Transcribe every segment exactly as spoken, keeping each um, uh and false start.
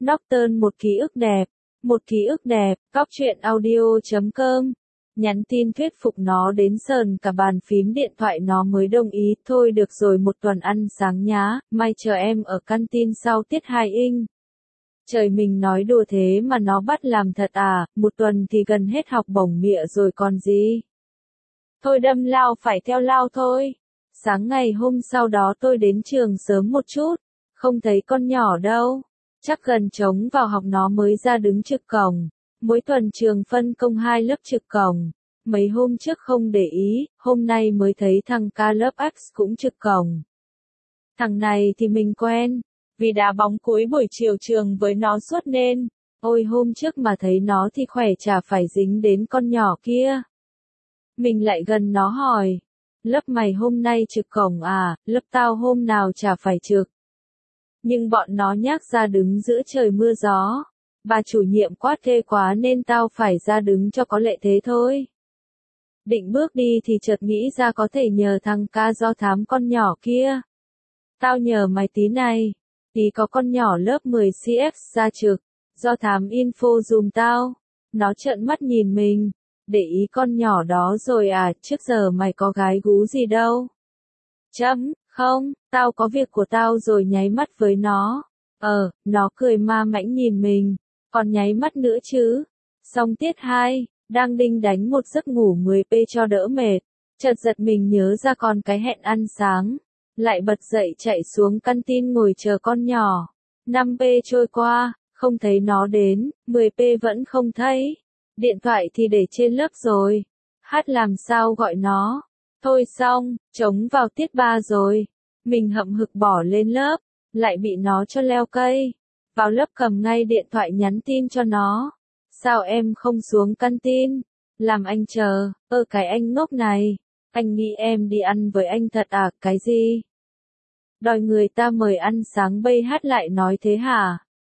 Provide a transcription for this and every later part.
Norton một ký ức đẹp, một ký ức đẹp, góc truyện audio chấm com. Nhắn tin thuyết phục nó đến sờn cả bàn phím điện thoại nó mới đồng ý. Thôi được rồi, một tuần ăn sáng nhá, mai chờ em ở canteen sau tiết hai inh. Trời, mình nói đùa thế mà nó bắt làm thật à, một tuần thì gần hết học bổng mịa rồi còn gì. Thôi đâm lao phải theo lao thôi. Sáng ngày hôm sau đó tôi đến trường sớm một chút, không thấy con nhỏ đâu. Chắc gần trống vào học nó mới ra đứng trực cổng. Mỗi tuần trường phân công hai lớp trực cổng. Mấy hôm trước không để ý, hôm nay mới thấy thằng ca lớp X cũng trực cổng. Thằng này thì mình quen, vì đá bóng cuối buổi chiều trường với nó suốt nên, ôi hôm trước mà thấy nó thì khỏe chả phải dính đến con nhỏ kia. Mình lại gần nó hỏi, lớp mày hôm nay trực cổng à, lớp tao hôm nào chả phải trực. Nhưng bọn nó nhác ra đứng giữa trời mưa gió. Bà chủ nhiệm quát ghê quá nên tao phải ra đứng cho có lệ thế thôi. Định bước đi thì chợt nghĩ ra có thể nhờ thằng ca do thám con nhỏ kia. Tao nhờ mày tí này, tí có con nhỏ lớp mười xê ép ra trực, do thám info dùm tao. Nó trợn mắt nhìn mình, để ý con nhỏ đó rồi à, trước giờ mày có gái gú gì đâu. Chấm, không, tao có việc của tao rồi nháy mắt với nó. Ờ, nó cười ma mãnh nhìn mình, còn nháy mắt nữa chứ. Xong tiết hai, đang đinh đánh một giấc ngủ mười phút cho đỡ mệt. Chợt giật mình nhớ ra còn cái hẹn ăn sáng. Lại bật dậy chạy xuống canteen ngồi chờ con nhỏ. năm phút trôi qua, không thấy nó đến, mười phút vẫn không thấy. Điện thoại thì để trên lớp rồi. Hát làm sao gọi nó. Thôi xong, trống vào tiết ba rồi. Mình hậm hực bỏ lên lớp, lại bị nó cho leo cây. Vào lớp cầm ngay điện thoại nhắn tin cho nó. Sao em không xuống canteen? Làm anh chờ, ơ cái anh ngốc này. Anh nghĩ em đi ăn với anh thật à, cái gì? Đòi người ta mời ăn sáng bây hát lại nói thế hả?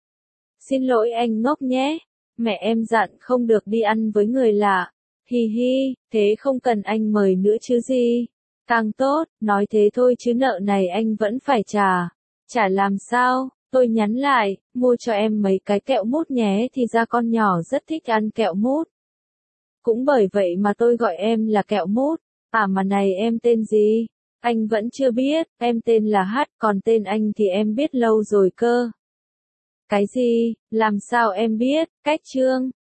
Xin lỗi anh ngốc nhé. Mẹ em dặn không được đi ăn với người lạ. Hi hi, thế không cần anh mời nữa chứ gì. Càng tốt, nói thế thôi chứ nợ này anh vẫn phải trả. Trả làm sao? Tôi nhắn lại, mua cho em mấy cái kẹo mút nhé, thì ra con nhỏ rất thích ăn kẹo mút. Cũng bởi vậy mà tôi gọi em là kẹo mút. À mà này, em tên gì? Anh vẫn chưa biết, em tên là Hát, còn tên anh thì em biết lâu rồi cơ. Cái gì? Làm sao em biết? Cách chương.